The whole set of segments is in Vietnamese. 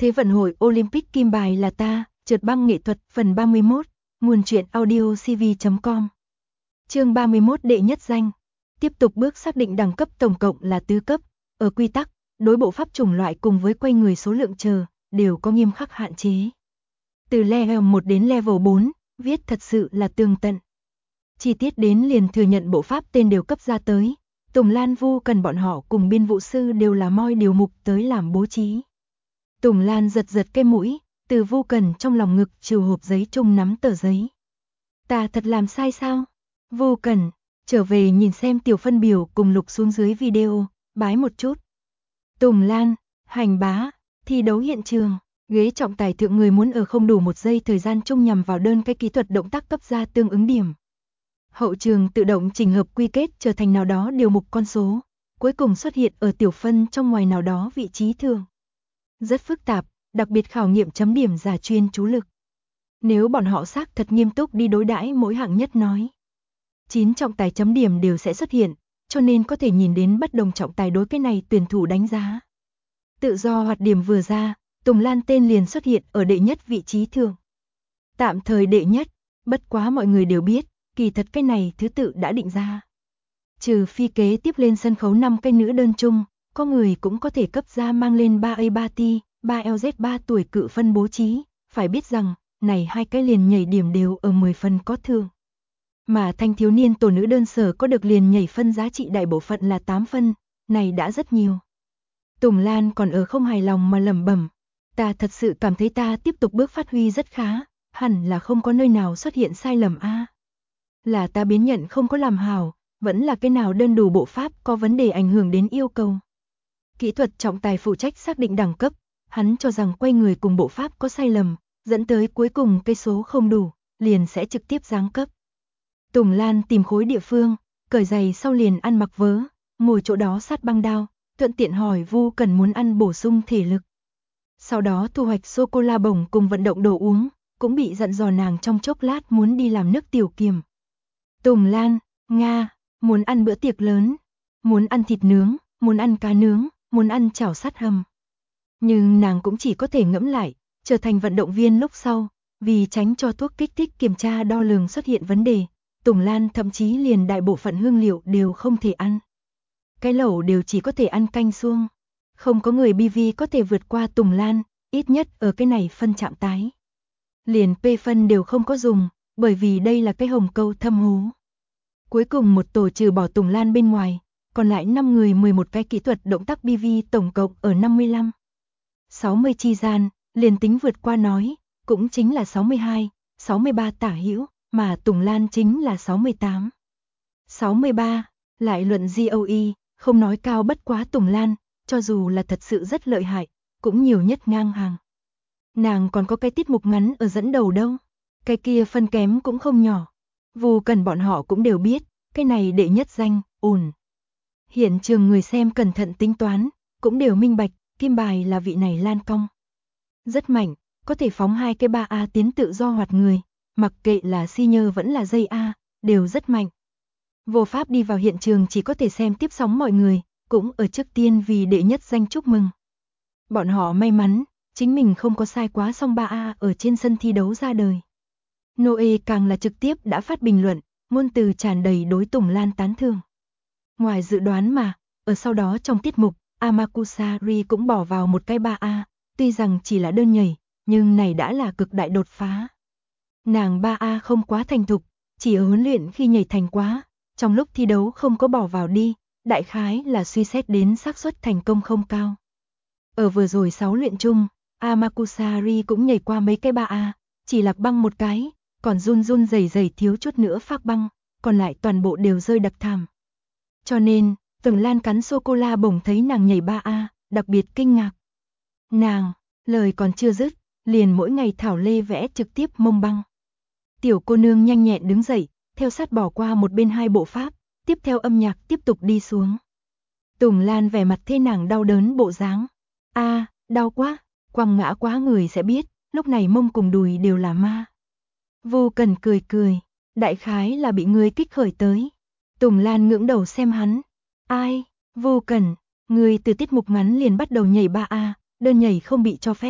Thế vận hội Olympic kim bài là ta, trượt băng nghệ thuật phần 31, nguồn truyện audio cv.com. Chương 31 đệ nhất danh. Tiếp tục bước xác định đẳng cấp tổng cộng là tứ cấp, ở quy tắc, đối bộ pháp chủng loại cùng với quay người số lượng chờ, đều có nghiêm khắc hạn chế. Từ level 1 đến level 4, viết thật sự là tường tận. Chi tiết đến liền thừa nhận bộ pháp tên đều cấp ra tới, Tùng Lan Vu Cần bọn họ cùng biên vụ sư đều là moi điều mục tới làm bố trí. Tùng Lan giật giật cái mũi, từ Vu Cần trong lòng ngực trừ hộp giấy chung nắm tờ giấy. Ta thật làm sai sao? Vu Cần, trở về nhìn xem tiểu phân biểu cùng lục xuống dưới video, bái một chút. Tùng Lan, hành bá, thi đấu hiện trường, ghế trọng tài thượng người muốn ở không đủ 1 giây thời gian chung nhằm vào đơn cái kỹ thuật động tác cấp ra tương ứng điểm. Hậu trường tự động chỉnh hợp quy kết trở thành nào đó điều mục con số, cuối cùng xuất hiện ở tiểu phân trong ngoài nào đó vị trí thường. Rất phức tạp, đặc biệt khảo nghiệm chấm điểm giả chuyên chú lực. Nếu bọn họ xác thật nghiêm túc đi đối đãi mỗi hạng nhất nói, 9 trọng tài chấm điểm đều sẽ xuất hiện, cho nên có thể nhìn đến bất đồng trọng tài đối cái này tuyển thủ đánh giá. Tự do hoạt điểm vừa ra, Tùng Lan tên liền xuất hiện ở đệ nhất vị trí thường. Tạm thời đệ nhất, bất quá mọi người đều biết, kỳ thật cái này thứ tự đã định ra. Trừ phi kế tiếp lên sân khấu 5 cái nữ đơn chung, có người cũng có thể cấp ra mang lên 3A3T, 3LZ 3 tuổi cự phân bố trí, phải biết rằng, này hai cái liền nhảy điểm đều ở 10 phần có thường. Mà thanh thiếu niên tổ nữ đơn sở có được liền nhảy phân giá trị đại bộ phận là 8 phân, này đã rất nhiều. Tùng Lan còn ở không hài lòng mà lẩm bẩm, ta thật sự cảm thấy ta tiếp tục bước phát huy rất khá, hẳn là không có nơi nào xuất hiện sai lầm a. Là ta biến nhận không có làm hảo, vẫn là cái nào đơn đủ bộ pháp có vấn đề ảnh hưởng đến yêu cầu. Kỹ thuật trọng tài phụ trách xác định đẳng cấp, hắn cho rằng quay người cùng bộ pháp có sai lầm, dẫn tới cuối cùng cây số không đủ, liền sẽ trực tiếp giáng cấp. Tùng Lan tìm khối địa phương, cởi giày sau liền ăn mặc vớ, ngồi chỗ đó sát băng đao, thuận tiện hỏi Vu Cần muốn ăn bổ sung thể lực. Sau đó thu hoạch sô-cô-la bổng cùng vận động đồ uống, cũng bị dặn dò nàng trong chốc lát muốn đi làm nước tiểu kiềm. Tùng Lan, Nga, muốn ăn bữa tiệc lớn, muốn ăn thịt nướng, muốn ăn cá nướng, muốn ăn chảo sắt hầm. Nhưng nàng cũng chỉ có thể ngẫm lại, trở thành vận động viên lúc sau, vì tránh cho thuốc kích thích kiểm tra đo lường xuất hiện vấn đề, Tùng Lan thậm chí liền đại bộ phận hương liệu đều không thể ăn. Cái lẩu đều chỉ có thể ăn canh suông. Không có người BV có thể vượt qua Tùng Lan, ít nhất ở cái này phân trạng tái. Liền P phân đều không có dùng, bởi vì đây là cái hồng câu thâm hố. Cuối cùng một tổ trừ bỏ Tùng Lan bên ngoài, còn lại 5 người 11 cái kỹ thuật động tác BV tổng cộng ở 55. 60 chi gian, liền tính vượt qua nói, cũng chính là 62, 63 tả hữu, mà Tùng Lan chính là 68. 63, lại luận GOE, không nói cao bất quá Tùng Lan, cho dù là thật sự rất lợi hại, cũng nhiều nhất ngang hàng. Nàng còn có cái tiết mục ngắn ở dẫn đầu đâu, cái kia phân kém cũng không nhỏ. Vu Cần bọn họ cũng đều biết, cái này đệ nhất danh, ổn. Hiện trường người xem cẩn thận tính toán, cũng đều minh bạch, kim bài là vị này Lan Cong. Rất mạnh, có thể phóng 2 cái 3A tiến tự do hoạt người, mặc kệ là senior vẫn là dây A, đều rất mạnh. Vô pháp đi vào hiện trường chỉ có thể xem tiếp sóng mọi người, cũng ở trước tiên vì đệ nhất danh chúc mừng. Bọn họ may mắn, chính mình không có sai quá song 3A ở trên sân thi đấu ra đời. Noe càng là trực tiếp đã phát bình luận, ngôn từ tràn đầy đối Tùng Lan tán thưởng. Ngoài dự đoán mà, ở sau đó trong tiết mục, Amakusari cũng bỏ vào một cái 3A, tuy rằng chỉ là đơn nhảy, nhưng này đã là cực đại đột phá. Nàng 3A không quá thành thục, chỉ ở huấn luyện khi nhảy thành quá, trong lúc thi đấu không có bỏ vào đi, đại khái là suy xét đến xác suất thành công không cao. Ở vừa rồi 6 luyện chung, Amakusari cũng nhảy qua mấy cái 3A, chỉ lạc băng một cái, còn run run rẩy rẩy thiếu chút nữa phác băng, còn lại toàn bộ đều rơi đặc thảm. Cho nên, Tùng Lan cắn sô-cô-la bổng thấy nàng nhảy 3A, đặc biệt kinh ngạc. Nàng, lời còn chưa dứt, liền mỗi ngày thảo lê vẽ trực tiếp mông băng. Tiểu cô nương nhanh nhẹn đứng dậy, theo sát bỏ qua một bên 2 bộ pháp, tiếp theo âm nhạc tiếp tục đi xuống. Tùng Lan vẻ mặt thế nàng đau đớn bộ dáng. Đau quá, quăng ngã quá người sẽ biết, lúc này mông cùng đùi đều là ma. Vu Cần cười cười, đại khái là bị người kích khởi tới. Tùng Lan ngưỡng đầu xem hắn. Ai, Vu Cần, người từ tiết mục ngắn liền bắt đầu nhảy 3A, đơn nhảy không bị cho phép,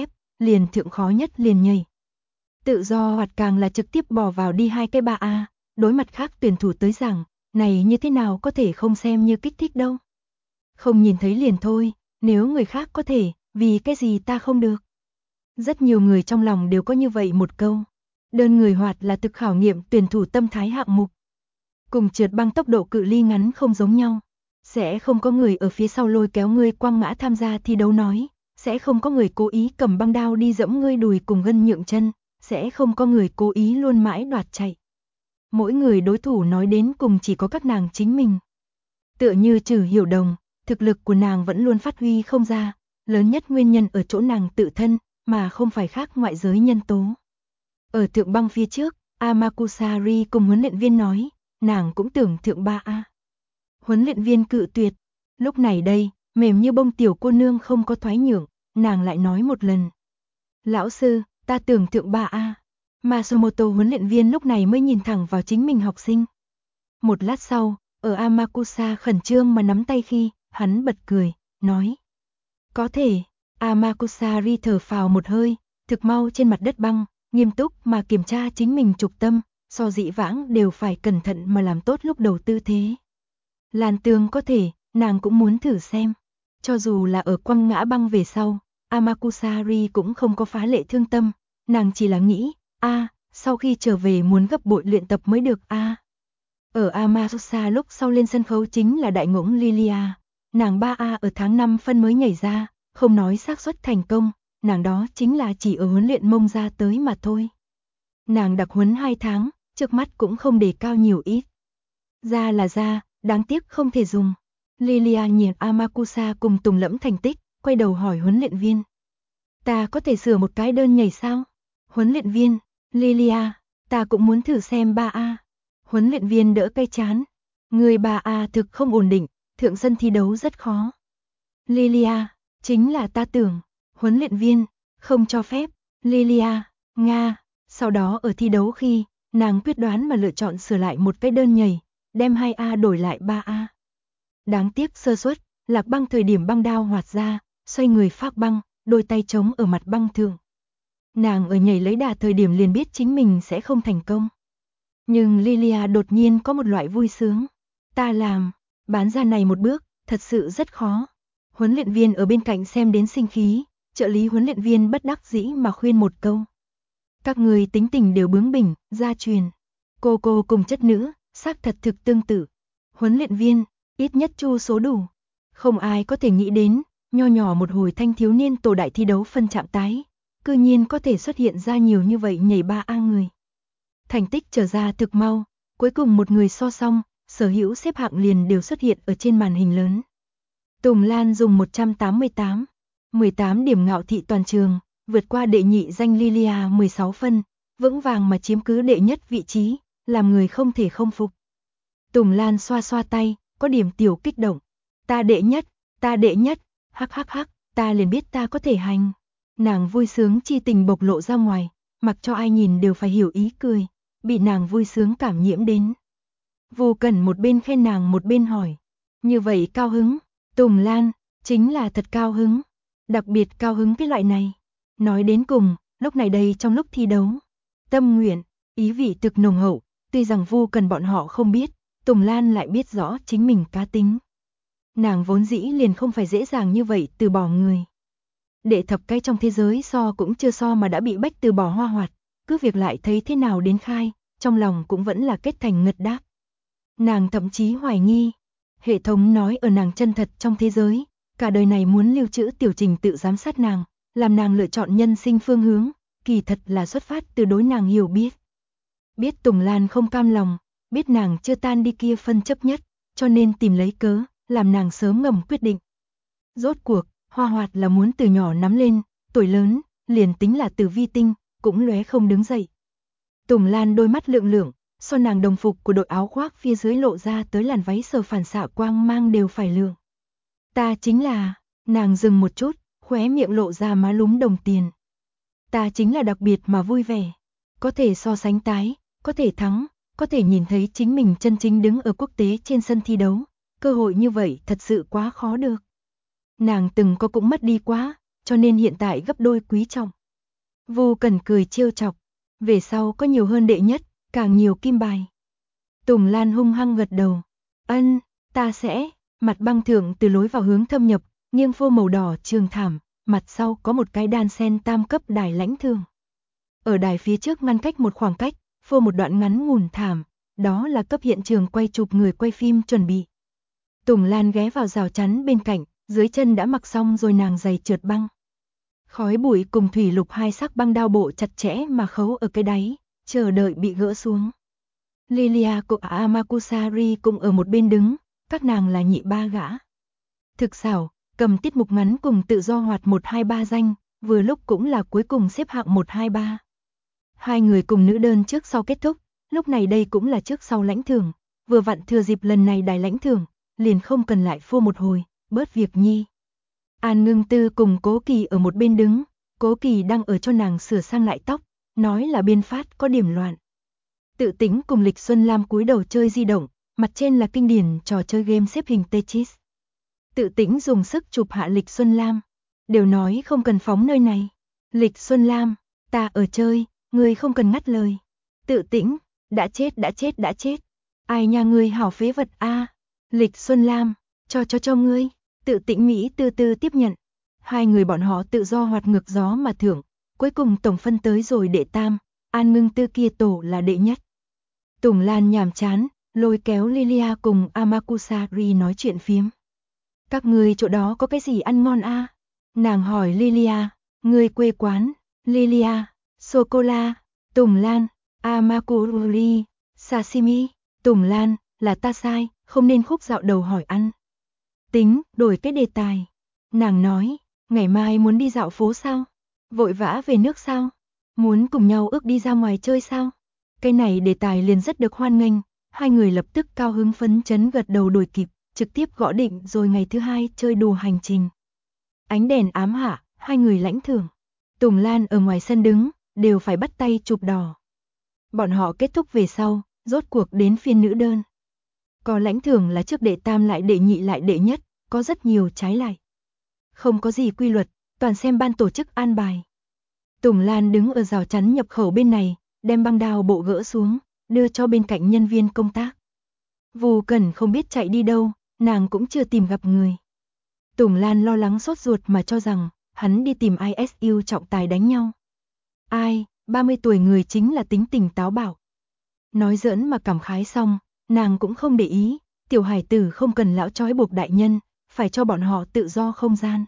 liền thượng khó nhất liền nhảy. Tự do hoặc càng là trực tiếp bỏ vào đi 2 cái 3A, đối mặt khác tuyển thủ tới rằng, này như thế nào có thể không xem như kích thích đâu. Không nhìn thấy liền thôi, nếu người khác có thể, vì cái gì ta không được. Rất nhiều người trong lòng đều có như vậy một câu. Đơn người hoạt là thực khảo nghiệm tuyển thủ tâm thái hạng mục. Cùng trượt băng tốc độ cự ly ngắn không giống nhau. Sẽ không có người ở phía sau lôi kéo ngươi quăng ngã tham gia thi đấu nói. Sẽ không có người cố ý cầm băng đao đi dẫm ngươi đùi cùng gân nhượng chân. Sẽ không có người cố ý luôn mãi đoạt chạy. Mỗi người đối thủ nói đến cùng chỉ có các nàng chính mình. Tựa như Trử Hiểu Đồng, thực lực của nàng vẫn luôn phát huy không ra. Lớn nhất nguyên nhân ở chỗ nàng tự thân, mà không phải khác ngoại giới nhân tố. Ở thượng băng phía trước, Amakusari cùng huấn luyện viên nói, nàng cũng tưởng thượng 3A. Huấn luyện viên cự tuyệt. Lúc này đây, mềm như bông tiểu cô nương không có thoái nhượng, nàng lại nói một lần. Lão sư, ta tưởng thượng 3A. Masumoto huấn luyện viên lúc này mới nhìn thẳng vào chính mình học sinh. Một lát sau, ở Amakusa khẩn trương mà nắm tay khi, hắn bật cười, nói. Có thể, Amakusari thở phào một hơi, thực mau trên mặt đất băng, nghiêm túc mà kiểm tra chính mình trục tâm, so dĩ vãng đều phải cẩn thận mà làm tốt lúc đầu tư thế. Làn tường có thể, nàng cũng muốn thử xem. Cho dù là ở quăng ngã băng về sau, Amakusari cũng không có phá lệ thương tâm, nàng chỉ là nghĩ, sau khi trở về muốn gấp bội luyện tập mới được Ở Amakusa lúc sau lên sân khấu chính là đại ngỗng Lilia, nàng 3A ở tháng 5 phân mới nhảy ra, không nói xác suất thành công, nàng đó chính là chỉ ở huấn luyện mông ra tới mà thôi. Nàng đặc huấn 2 tháng, trước mắt cũng không đề cao nhiều ít. Ra là ra, đáng tiếc không thể dùng. Lilia nhìn Amakusa cùng Tùng Lẫm thành tích, quay đầu hỏi huấn luyện viên. Ta có thể sửa một cái đơn nhảy sao? Huấn luyện viên, Lilia, ta cũng muốn thử xem 3A. Huấn luyện viên đỡ cây chán. Người 3A thực không ổn định, thượng sân thi đấu rất khó. Lilia, chính là ta tưởng. Huấn luyện viên, không cho phép. Lilia, Nga. Sau đó ở thi đấu khi, nàng quyết đoán mà lựa chọn sửa lại một cái đơn nhảy, đem 2A đổi lại 3A. Đáng tiếc sơ suất, lạc băng thời điểm băng đao hoạt ra, xoay người phác băng, đôi tay trống ở mặt băng thượng. Nàng ở nhảy lấy đà thời điểm liền biết chính mình sẽ không thành công. Nhưng Lilia đột nhiên có một loại vui sướng. Ta làm, bán ra này một bước, thật sự rất khó. Huấn luyện viên ở bên cạnh xem đến sinh khí, trợ lý huấn luyện viên bất đắc dĩ mà khuyên một câu. Các người tính tình đều bướng bỉnh, gia truyền. Cô cùng chất nữ, xác thật thực tương tự. Huấn luyện viên, ít nhất chu số đủ. Không ai có thể nghĩ đến, nho nhỏ một hồi thanh thiếu niên tổ đại thi đấu phân chạm tái, cư nhiên có thể xuất hiện ra nhiều như vậy nhảy 3A người. Thành tích trở ra thực mau, cuối cùng một người so xong, sở hữu xếp hạng liền đều xuất hiện ở trên màn hình lớn. Tùng Lan dùng 18 điểm ngạo thị toàn trường, vượt qua đệ nhị danh Lilia 16 phân, vững vàng mà chiếm cứ đệ nhất vị trí, làm người không thể không phục. Tùng Lan xoa xoa tay, có điểm tiểu kích động. Ta đệ nhất, hắc, ta liền biết ta có thể hành. Nàng vui sướng chi tình bộc lộ ra ngoài, mặc cho ai nhìn đều phải hiểu ý cười, bị nàng vui sướng cảm nhiễm đến. Vô Cẩn một bên khen nàng một bên hỏi, như vậy cao hứng, Tùng Lan, chính là thật cao hứng, đặc biệt cao hứng cái loại này. Nói đến cùng, lúc này đây trong lúc thi đấu, tâm nguyện, ý vị thực nồng hậu, tuy rằng Vô Cẩn bọn họ không biết, Tùng Lan lại biết rõ chính mình cá tính. Nàng vốn dĩ liền không phải dễ dàng như vậy từ bỏ người. Đệ thập cái trong thế giới so cũng chưa so mà đã bị bách từ bỏ hoa hoạt, cứ việc lại thấy thế nào đến khai, trong lòng cũng vẫn là kết thành ngật đáp. Nàng thậm chí hoài nghi, hệ thống nói ở nàng chân thật trong thế giới, cả đời này muốn lưu trữ tiểu trình tự giám sát nàng, làm nàng lựa chọn nhân sinh phương hướng, kỳ thật là xuất phát từ đối nàng hiểu biết. Biết Tùng Lan không cam lòng, biết nàng chưa tan đi kia phân chấp nhất, cho nên tìm lấy cớ, làm nàng sớm ngầm quyết định. Rốt cuộc, hoa hoạt là muốn từ nhỏ nắm lên, tuổi lớn, liền tính là từ vi tinh, cũng lóe không đứng dậy. Tùng Lan đôi mắt lượng lượng, so nàng đồng phục của đội áo khoác phía dưới lộ ra tới làn váy sờ phản xạ quang mang đều phải lượng. Ta chính là, nàng dừng một chút, khóe miệng lộ ra má lúm đồng tiền. Ta chính là đặc biệt mà vui vẻ, có thể so sánh tái, có thể thắng, có thể nhìn thấy chính mình chân chính đứng ở quốc tế trên sân thi đấu, cơ hội như vậy thật sự quá khó được. Nàng từng có cũng mất đi quá, cho nên hiện tại gấp đôi quý trọng. Vu Cẩn cười trêu chọc, về sau có nhiều hơn đệ nhất, càng nhiều kim bài. Tùng Lan hung hăng gật đầu, ân, ta sẽ. Mặt băng thượng từ lối vào hướng thâm nhập, nghiêng phô màu đỏ trường thảm, mặt sau có một cái đan sen tam cấp đài lãnh thường. Ở đài phía trước ngăn cách một khoảng cách, phô một đoạn ngắn ngủn thảm, đó là cấp hiện trường quay chụp người quay phim chuẩn bị. Tùng Lan ghé vào rào chắn bên cạnh, dưới chân đã mặc xong rồi nàng giày trượt băng. Khói bụi cùng thủy lục hai sắc băng đao bộ chặt chẽ mà khấu ở cái đáy, chờ đợi bị gỡ xuống. Lilia cùng Amakusari cũng ở một bên đứng, các nàng là nhị ba gã. Thực xảo, cầm tiết mục ngắn cùng tự do hoạt 1-2-3 danh, vừa lúc cũng là cuối cùng xếp hạng 1-2-3. Hai người cùng nữ đơn trước sau kết thúc, lúc này đây cũng là trước sau lãnh thưởng, vừa vặn thừa dịp lần này đài lãnh thưởng, liền không cần lại phô một hồi, bớt việc nhi. An Ngưng Tư cùng Cố Kỳ ở một bên đứng, Cố Kỳ đang ở cho nàng sửa sang lại tóc, nói là biên phát có điểm loạn. Tự Tĩnh cùng Lịch Xuân Lam cúi đầu chơi di động, mặt trên là kinh điển trò chơi game xếp hình Tetris. Tự Tĩnh dùng sức chụp hạ Lịch Xuân Lam, đều nói không cần phóng nơi này. Lịch Xuân Lam, ta ở chơi, ngươi không cần ngắt lời. Tự Tĩnh, đã chết. Ai nha ngươi hảo phế vật a. Lịch Xuân Lam, cho ngươi. Tự Tĩnh Mỹ từ từ tiếp nhận. Hai người bọn họ tự do hoạt ngược gió mà thưởng, cuối cùng tổng phân tới rồi đệ tam, An Ngưng Tư kia tổ là đệ nhất. Tùng Lan nhàm chán, lôi kéo Lilia cùng Amakusari nói chuyện phiếm. Các ngươi chỗ đó có cái gì ăn ngon a? Nàng hỏi Lilia, ngươi quê quán, Lilia, sô-cô-la, Tùng Lan, Amakururi, sashimi, Tùng Lan, là ta sai, không nên khúc dạo đầu hỏi ăn. Tính, đổi cái đề tài. Nàng nói, ngày mai muốn đi dạo phố sao? Vội vã về nước sao? Muốn cùng nhau ước đi ra ngoài chơi sao? Cái này đề tài liền rất được hoan nghênh, hai người lập tức cao hứng phấn chấn gật đầu đuổi kịp, trực tiếp gõ định rồi ngày thứ hai chơi đùa hành trình. Ánh đèn ám hạ, hai người lãnh thưởng. Tùng Lan ở ngoài sân đứng, đều phải bắt tay chụp đỏ. Bọn họ kết thúc về sau, rốt cuộc đến phiên nữ đơn. Có lãnh thưởng là trước đệ tam lại đệ nhị lại đệ nhất, có rất nhiều trái lại. Không có gì quy luật, toàn xem ban tổ chức an bài. Tùng Lan đứng ở rào chắn nhập khẩu bên này, đem băng đao bộ gỡ xuống, đưa cho bên cạnh nhân viên công tác. Vu Cẩn không biết chạy đi đâu, nàng cũng chưa tìm gặp người. Tùng Lan lo lắng sốt ruột mà cho rằng, hắn đi tìm ISU trọng tài đánh nhau. Ai, 30 tuổi người chính là tính tình táo bạo. Nói giỡn mà cảm khái xong, nàng cũng không để ý, tiểu hải tử không cần lão trói buộc đại nhân, phải cho bọn họ tự do không gian.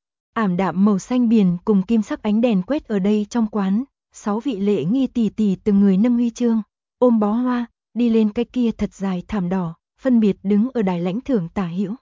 Ảm đạm màu xanh biển cùng kim sắc ánh đèn quét ở đây trong quán, 6 vị lễ nghi tỷ tỷ từng người nâng huy chương, ôm bó hoa, đi lên cái kia thật dài thảm đỏ, phân biệt đứng ở đài lãnh thưởng tả hữu.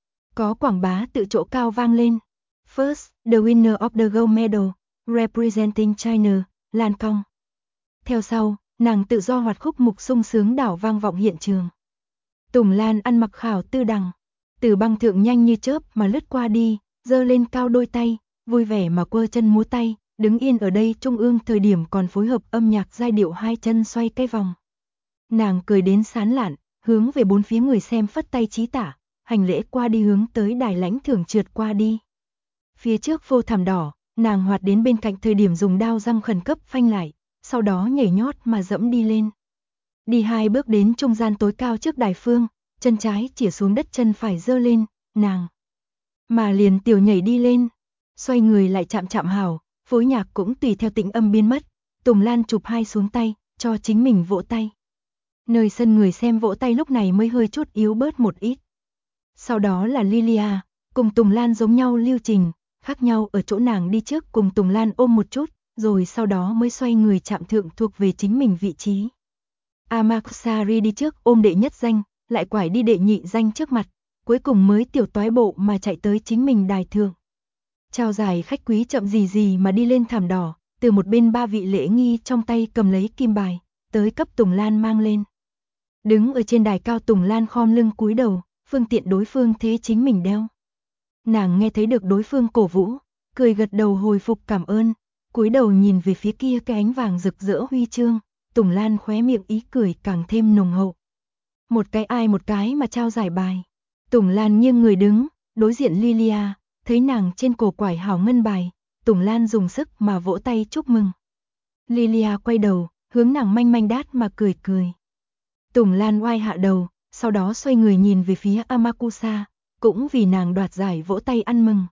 Có quảng bá tự chỗ cao vang lên. First, the winner of the gold medal, representing China, Lan Cong. Theo sau, nàng tự do hoạt khúc mục sung sướng đảo vang vọng hiện trường. Tùng Lan ăn mặc khảo tư đằng, từ băng thượng nhanh như chớp mà lướt qua đi, giơ lên cao đôi tay, vui vẻ mà quơ chân múa tay, đứng yên ở đây trung ương thời điểm còn phối hợp âm nhạc giai điệu hai chân xoay cái vòng. Nàng cười đến sán lạn, hướng về bốn phía người xem phất tay chí tả, hành lễ qua đi hướng tới đài lãnh thưởng trượt qua đi. Phía trước phô thảm đỏ, nàng hoạt đến bên cạnh thời điểm dùng đao răng khẩn cấp phanh lại, sau đó nhảy nhót mà dẫm đi lên. Đi 2 bước đến trung gian tối cao trước đài phương, chân trái chĩa xuống đất chân phải giơ lên, nàng mà liền tiểu nhảy đi lên, xoay người lại chạm hào, phối nhạc cũng tùy theo tĩnh âm biến mất. Tùng Lan chụp hai xuống tay, cho chính mình vỗ tay. Nơi sân người xem vỗ tay lúc này mới hơi chút yếu bớt một ít. Sau đó là Lilia, cùng Tùng Lan giống nhau lưu trình, khác nhau ở chỗ nàng đi trước cùng Tùng Lan ôm một chút, rồi sau đó mới xoay người chạm thượng thuộc về chính mình vị trí. Amakusari đi trước ôm đệ nhất danh, lại quải đi đệ nhị danh trước mặt, cuối cùng mới tiểu toái bộ mà chạy tới chính mình đài thượng. Trao giải khách quý chậm gì mà đi lên thảm đỏ, từ một bên 3 vị lễ nghi trong tay cầm lấy kim bài, tới cấp Tùng Lan mang lên. Đứng ở trên đài cao Tùng Lan khom lưng cúi đầu, phương tiện đối phương thế chính mình đeo. Nàng nghe thấy được đối phương cổ vũ, cười gật đầu hồi phục cảm ơn, cúi đầu nhìn về phía kia cái ánh vàng rực rỡ huy chương, Tùng Lan khóe miệng ý cười càng thêm nồng hậu. Một cái ai một cái mà trao giải bài. Tùng Lan nghiêng người đứng, đối diện Lilia, thấy nàng trên cổ quải hảo ngân bài, Tùng Lan dùng sức mà vỗ tay chúc mừng. Lilia quay đầu, hướng nàng manh manh đát mà cười cười. Tùng Lan oai hạ đầu, sau đó xoay người nhìn về phía Amakusa, cũng vì nàng đoạt giải vỗ tay ăn mừng.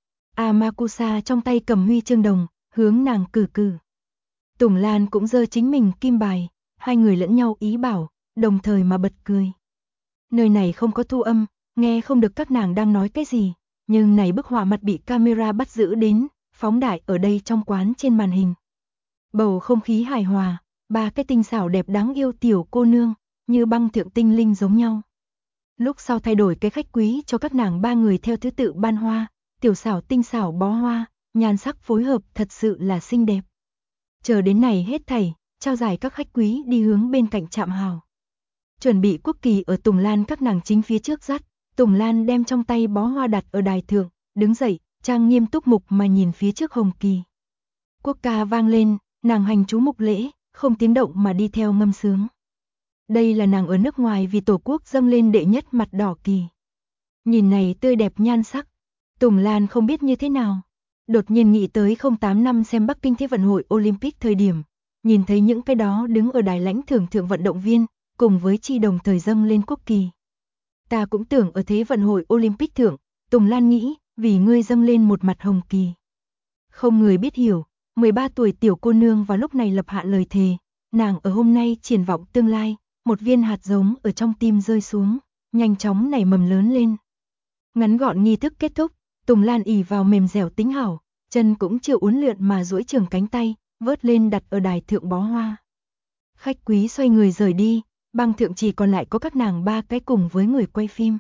Amakusa trong tay cầm huy chương đồng, hướng nàng cử cử. Tùng Lan cũng giơ chính mình kim bài, hai người lẫn nhau ý bảo, đồng thời mà bật cười. Nơi này không có thu âm, nghe không được các nàng đang nói cái gì, nhưng này bức họa mặt bị camera bắt giữ đến, phóng đại ở đây trong quán trên màn hình. Bầu không khí hài hòa, ba cái tinh xảo đẹp đáng yêu tiểu cô nương, như băng thượng tinh linh giống nhau. Lúc sau thay đổi cái khách quý cho các nàng ba người theo thứ tự ban hoa, tiểu xảo tinh xảo bó hoa, nhan sắc phối hợp thật sự là xinh đẹp. Chờ đến này hết thảy, trao giải các khách quý đi hướng bên cạnh trạm hào. Chuẩn bị quốc kỳ ở Tùng Lan các nàng chính phía trước dắt, Tùng Lan đem trong tay bó hoa đặt ở đài thượng, đứng dậy, trang nghiêm túc mục mà nhìn phía trước hồng kỳ. Quốc ca vang lên, nàng hành chú mục lễ, không tiếng động mà đi theo ngâm sướng. Đây là nàng ở nước ngoài vì tổ quốc dâng lên đệ nhất mặt đỏ kỳ. Nhìn này tươi đẹp nhan sắc, Tùng Lan không biết như thế nào. Đột nhiên nghĩ tới 08 năm xem Bắc Kinh Thế vận hội Olympic thời điểm, nhìn thấy những cái đó đứng ở đài lãnh thưởng thượng vận động viên, cùng với chi đồng thời dâng lên quốc kỳ. Ta cũng tưởng ở Thế vận hội Olympic thượng, Tùng Lan nghĩ, vì ngươi dâng lên một mặt hồng kỳ. Không người biết hiểu, 13 tuổi tiểu cô nương vào lúc này lập hạ lời thề, nàng ở hôm nay triển vọng tương lai, một viên hạt giống ở trong tim rơi xuống, nhanh chóng nảy mầm lớn lên. Ngắn gọn nghi thức kết thúc, Tùng Lan ỷ vào mềm dẻo tính hảo, chân cũng chưa uốn lượn mà duỗi trường cánh tay, vớt lên đặt ở đài thượng bó hoa. Khách quý xoay người rời đi, băng thượng chỉ còn lại có các nàng ba cái cùng với người quay phim.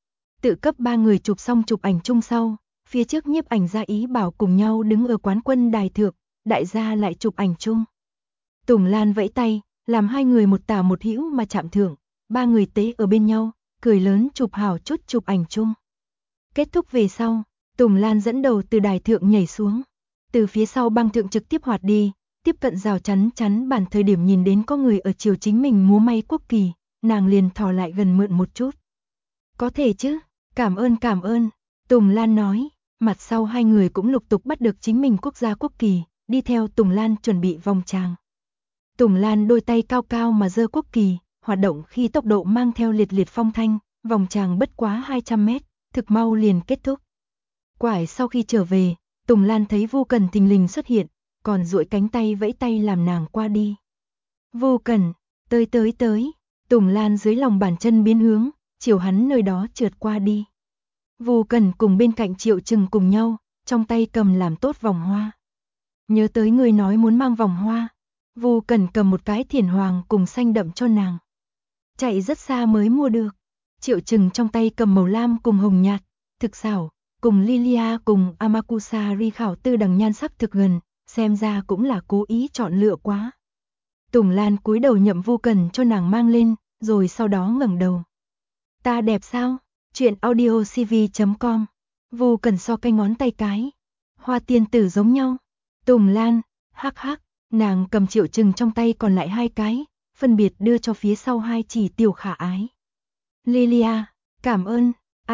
Tự cấp ba người chụp xong chụp ảnh chung sau, phía trước nhiếp ảnh gia ý bảo cùng nhau đứng ở quán quân đài thượng, đại gia lại chụp ảnh chung. Tùng Lan vẫy tay, làm hai người một tả một hữu mà chạm thưởng, ba người tế ở bên nhau, cười lớn chụp hảo chút chụp ảnh chung. Kết thúc về sau, Tùng Lan dẫn đầu từ đài thượng nhảy xuống. Từ phía sau băng thượng trực tiếp hoạt đi, tiếp cận rào chắn bản thời điểm nhìn đến có người ở chiều chính mình múa may quốc kỳ, nàng liền thò lại gần mượn một chút. Có thể chứ, cảm ơn, Tùng Lan nói, mặt sau hai người cũng lục tục bắt được chính mình quốc gia quốc kỳ, đi theo Tùng Lan chuẩn bị vòng tràng. Tùng Lan đôi tay cao cao mà giơ quốc kỳ, hoạt động khi tốc độ mang theo liệt liệt phong thanh, vòng tràng bất quá 200 mét, thực mau liền kết thúc. Quải sau khi trở về, Tùng Lan thấy Vu Cần thình lình xuất hiện, còn duỗi cánh tay vẫy tay làm nàng qua đi. Vu Cần, tới, Tùng Lan dưới lòng bàn chân biến hướng, chiều hắn nơi đó trượt qua đi. Vu Cần cùng bên cạnh Triệu Trừng cùng nhau, trong tay cầm làm tốt vòng hoa. Nhớ tới người nói muốn mang vòng hoa, Vu Cần cầm một cái thiển hoàng cùng xanh đậm cho nàng. Chạy rất xa mới mua được. Triệu Trừng trong tay cầm màu lam cùng hồng nhạt, thực xảo, cùng Lilia cùng Amakusa ri khảo tư đằng nhan sắc thực gần, xem ra cũng là cố ý chọn lựa quá. Tùng Lan cúi đầu nhậm Vu Cần cho nàng mang lên, rồi sau đó ngẩng đầu. Ta đẹp sao? Chuyện audiocv.com. Vu Cần so cái ngón tay cái. Hoa tiên tử giống nhau. Tùng Lan, hắc hắc, nàng cầm Triệu Trừng trong tay còn lại hai cái, phân biệt đưa cho phía sau hai chỉ tiểu khả ái. Lilia, cảm ơn,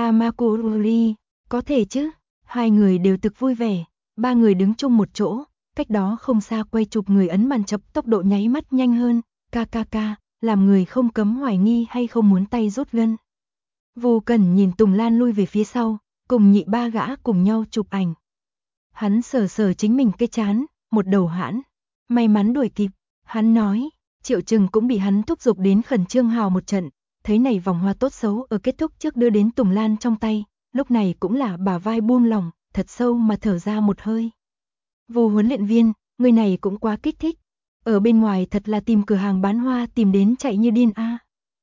Amakuri, có thể chứ? Hai người đều thực vui vẻ, ba người đứng chung một chỗ, cách đó không xa quay chụp người ấn màn chập tốc độ nháy mắt nhanh hơn, kkk, làm người không cấm hoài nghi hay không muốn tay rút gân. Vu Cần nhìn Tùng Lan lui về phía sau, cùng nhị ba gã cùng nhau chụp ảnh. Hắn sờ chính mình cái trán, một đầu hãn, may mắn đuổi kịp, hắn nói, Triệu Trừng cũng bị hắn thúc giục đến khẩn trương hào một trận, thấy này vòng hoa tốt xấu ở kết thúc trước đưa đến Tùng Lan trong tay, lúc này cũng là bả vai buông lỏng, thật sâu mà thở ra một hơi. Vu huấn luyện viên, người này cũng quá kích thích, ở bên ngoài thật là tìm cửa hàng bán hoa tìm đến chạy như điên a.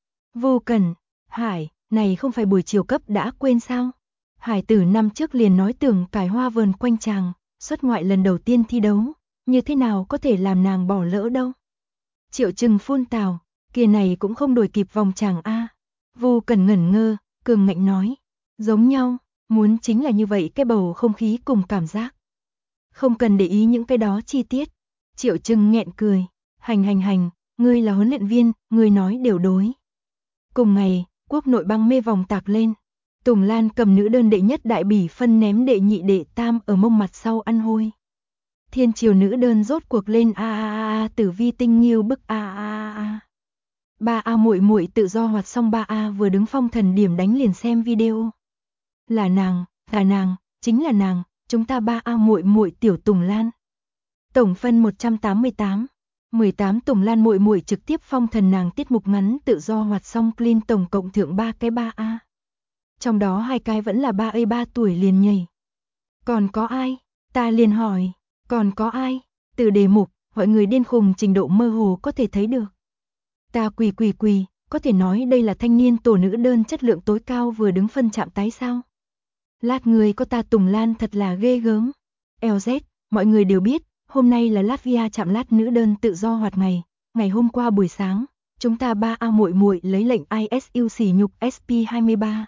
Vu Cần, Hải, này không phải buổi chiều cấp đã quên sao? Hải tử năm trước liền nói tưởng cải hoa vườn quanh chàng, xuất ngoại lần đầu tiên thi đấu, như thế nào có thể làm nàng bỏ lỡ đâu. Triệu Trừng phun tào, kia này cũng không đuổi kịp vòng chàng a. Vu Cần ngẩn ngơ, cường ngạnh nói, giống nhau, muốn chính là như vậy cái bầu không khí cùng cảm giác. Không cần để ý những cái đó chi tiết. Triệu Trừng nghẹn cười, hành, ngươi là huấn luyện viên, ngươi nói đều đối. Cùng ngày, quốc nội băng mê vòng tạc lên. Tùng Lan cầm nữ đơn đệ nhất đại bỉ phân ném đệ nhị đệ tam ở mông mặt sau ăn hôi. Thiên triều nữ đơn rốt cuộc lên Tử Vi tinh nghiêu bức Ba A muội muội tự do hoạt xong ba A vừa đứng phong thần điểm đánh liền xem video. Là nàng, chính là nàng, chúng ta ba A muội muội tiểu Tùng Lan. Tổng phân 188. 18 Tùng Lan muội muội trực tiếp phong thần nàng tiết mục ngắn tự do hoạt xong clean tổng cộng thượng 3 cái 3A. Trong đó 2 cái vẫn là 3A 3 tuổi liền nhảy. Còn có ai? Ta liền hỏi, còn có ai? Từ đề mục, mọi người điên khùng trình độ mơ hồ có thể thấy được. Ta quỳ, có thể nói đây là thanh niên tổ nữ đơn chất lượng tối cao vừa đứng phân chạm tái sao? Lát người có ta Tùng Lan thật là ghê gớm. LZ, mọi người đều biết, hôm nay là Latvia chạm lát nữ đơn tự do hoạt ngày. Ngày hôm qua buổi sáng, chúng ta 3A muội muội lấy lệnh ISU sỉ nhục SP23.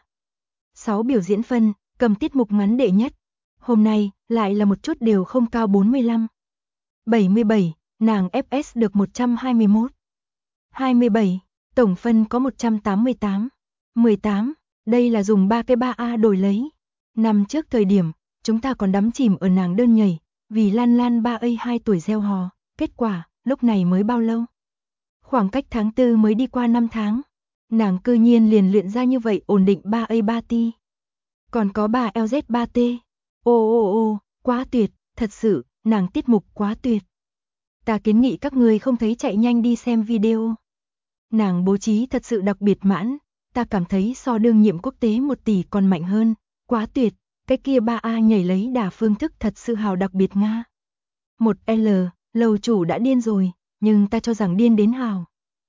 6 biểu diễn phân, cầm tiết mục ngắn đệ nhất. Hôm nay, lại là một chút đều không cao 45. 77, nàng FS được 121. 27, tổng phân có 188. 18, đây là dùng 3 cái 3A đổi lấy. Năm trước thời điểm, chúng ta còn đắm chìm ở nàng đơn nhảy, vì Lan Lan 3A 2 tuổi gieo hò, kết quả, lúc này mới bao lâu? Khoảng cách tháng 4 mới đi qua 5 tháng, nàng cư nhiên liền luyện ra như vậy ổn định 3A 3 ti. Còn có bà LZ 3T. Ô, quá tuyệt, thật sự, nàng tiết mục quá tuyệt. Ta kiến nghị các người không thấy chạy nhanh đi xem video. Nàng bố trí thật sự đặc biệt mãn, ta cảm thấy so đương nhiệm quốc tế 1 tỷ còn mạnh hơn, quá tuyệt, cái kia 3A nhảy lấy đà phương thức thật sự hào đặc biệt Nga. 1L, lầu chủ đã điên rồi, nhưng ta cho rằng điên đến hào.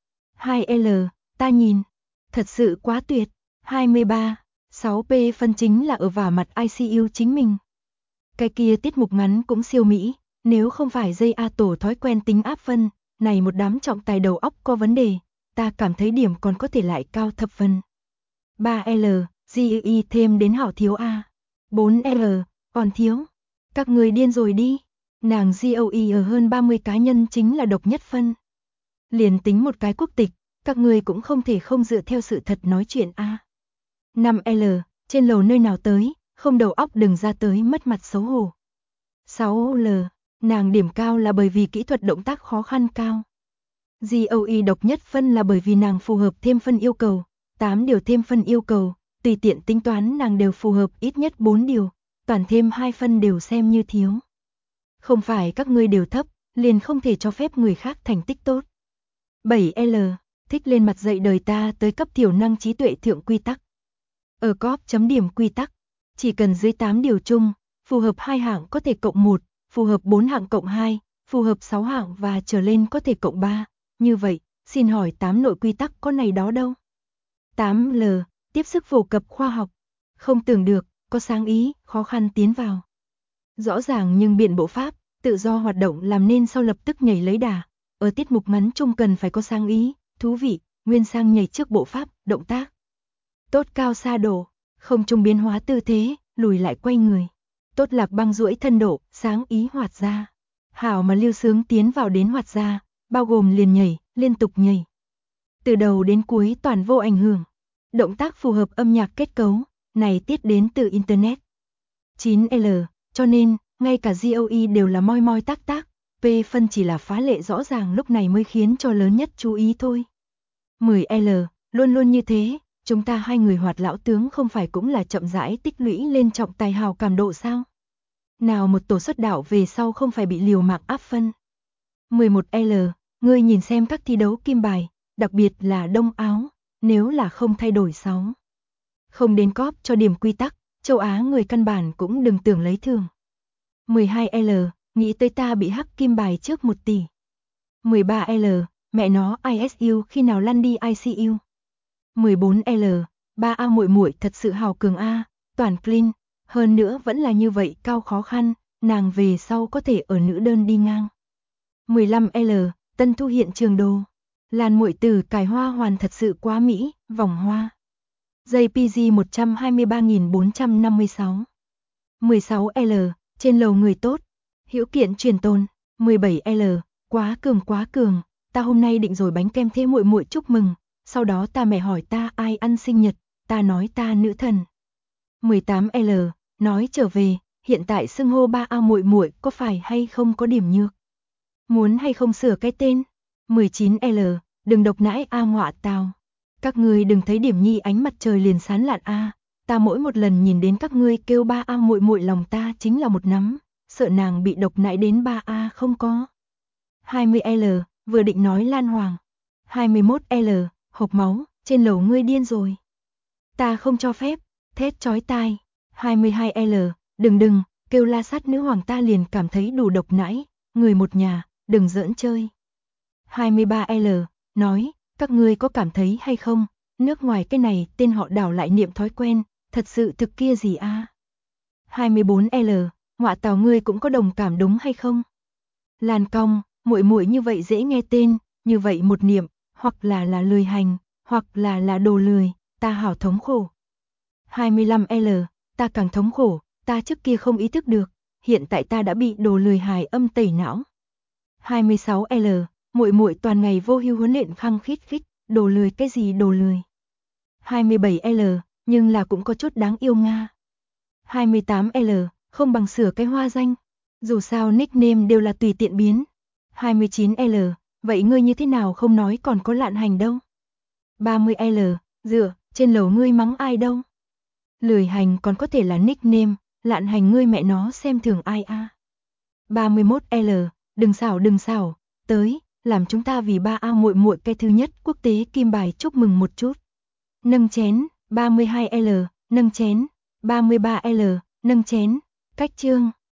2L, ta nhìn, thật sự quá tuyệt, 23, 6P phân chính là ở vả mặt ICU chính mình. Cái kia tiết mục ngắn cũng siêu mỹ, nếu không phải dây A tổ thói quen tính áp phân, này một đám trọng tài đầu óc có vấn đề, ta cảm thấy điểm còn có thể lại cao thập phân. 3L, GEI thêm đến hảo thiếu A. 4L, còn thiếu. Các người điên rồi đi. Nàng GOE ở hơn 30 cá nhân chính là độc nhất phân. Liền tính một cái quốc tịch, các người cũng không thể không dựa theo sự thật nói chuyện A. 5L, trên lầu nơi nào tới, không đầu óc đừng ra tới mất mặt xấu hổ. 6L, nàng điểm cao là bởi vì kỹ thuật động tác khó khăn cao. GOE độc nhất phân là bởi vì nàng phù hợp thêm phân yêu cầu, 8 điều thêm phân yêu cầu, tùy tiện tính toán nàng đều phù hợp ít nhất 4 điều, toàn thêm 2 phân đều xem như thiếu. Không phải các ngươi đều thấp, liền không thể cho phép người khác thành tích tốt. 7L, thích lên mặt dạy đời ta tới cấp thiểu năng trí tuệ thượng quy tắc. Ở cóp chấm điểm quy tắc, chỉ cần dưới 8 điều chung, phù hợp 2 hạng có thể cộng 1, phù hợp 4 hạng cộng 2, phù hợp 6 hạng và trở lên có thể cộng 3. Như vậy, xin hỏi 8 nội quy tắc có này đó đâu? 8L, tiếp sức phổ cập khoa học. Không tưởng được, có sáng ý, khó khăn tiến vào. Rõ ràng nhưng biện bộ pháp, tự do hoạt động làm nên sau lập tức nhảy lấy đà. Ở tiết mục ngắn chung cần phải có sáng ý, thú vị, nguyên sang nhảy trước bộ pháp, động tác. Tốt cao xa độ, không trung biến hóa tư thế, lùi lại quay người. Tốt lạc băng duỗi thân độ, sáng ý hoạt ra. Hảo mà lưu sướng tiến vào đến hoạt ra, bao gồm liền nhảy, liên tục nhảy. Từ đầu đến cuối toàn vô ảnh hưởng. Động tác phù hợp âm nhạc kết cấu, này tiết đến từ Internet. 9L, cho nên, ngay cả GOE đều là moi moi tác tác, P phân chỉ là phá lệ rõ ràng lúc này mới khiến cho lớn nhất chú ý thôi. 10L, luôn luôn như thế, chúng ta hai người hoạt lão tướng không phải cũng là chậm rãi tích lũy lên trọng tài hào cảm độ sao? Nào một tổ xuất đạo về sau không phải bị liều mạng áp phân. 11L, ngươi nhìn xem các thi đấu kim bài, đặc biệt là Đông Áo, nếu là không thay đổi 6. Không đến cóp cho điểm quy tắc, châu Á người căn bản cũng đừng tưởng lấy thường. 12L, nghĩ tới ta bị hắc kim bài trước 1 tỷ. 13L, mẹ nó ISU khi nào lăn đi ICU. 14L, 3A muội muội thật sự hào cường A, toàn clean, hơn nữa vẫn là như vậy cao khó khăn, nàng về sau có thể ở nữ đơn đi ngang. 15L, Tân Thu hiện trường đồ. Lan muội tử cài hoa hoàn thật sự quá mỹ, vòng hoa. JPG 123.456. 16L, trên lầu người tốt. Hữu kiện truyền tôn. 17L, quá cường, ta hôm nay định rồi bánh kem thế muội muội chúc mừng, sau đó ta mẹ hỏi ta ai ăn sinh nhật, ta nói ta nữ thần. 18L, nói trở về, hiện tại xưng hô ba A muội muội có phải hay không có điểm nhược? Muốn hay không sửa cái tên? 19L, đừng độc nãi A ngọa tào. Các ngươi đừng thấy Điểm Nhi ánh mặt trời liền sáng lạn A, ta mỗi một lần nhìn đến các ngươi kêu ba A muội muội lòng ta chính là một nắm, sợ nàng bị độc nãi đến ba A không có. 20L, vừa định nói Lan Hoàng. 21L, hộc máu, trên lầu ngươi điên rồi. Ta không cho phép, thét chói tai. 22L, đừng, kêu la sát nữ hoàng ta liền cảm thấy đủ độc nãi, người một nhà, đừng giỡn chơi. 23L, nói, các ngươi có cảm thấy hay không, nước ngoài cái này tên họ đảo lại niệm thói quen, thật sự thực kia gì a? 24L, ngọa tào ngươi cũng có đồng cảm đúng hay không? Lan Cong, muội muội như vậy dễ nghe tên, như vậy một niệm, hoặc là lười hành, hoặc là đồ lười, ta hảo thống khổ. 25L, ta càng thống khổ, ta trước kia không ý thức được, hiện tại ta đã bị đồ lười hài âm tẩy não. 26L, muội muội toàn ngày vô hưu huấn luyện khăng khít, đồ lười cái gì đồ lười. 27L, nhưng là cũng có chút đáng yêu nga. 28L, không bằng sửa cái hoa danh, dù sao nickname đều là tùy tiện biến. 29L, vậy ngươi như thế nào không nói còn có Lạn Hành đâu. 30L, dựa, trên lầu ngươi mắng ai đâu. Lười hành còn có thể là nickname, Lạn Hành ngươi mẹ nó xem thường ai a. 31L, đừng xảo, tới, làm chúng ta vì ba A muội muội cái thứ nhất quốc tế kim bài chúc mừng một chút. Nâng chén, 32L, nâng chén, 33L, nâng chén, cách chương.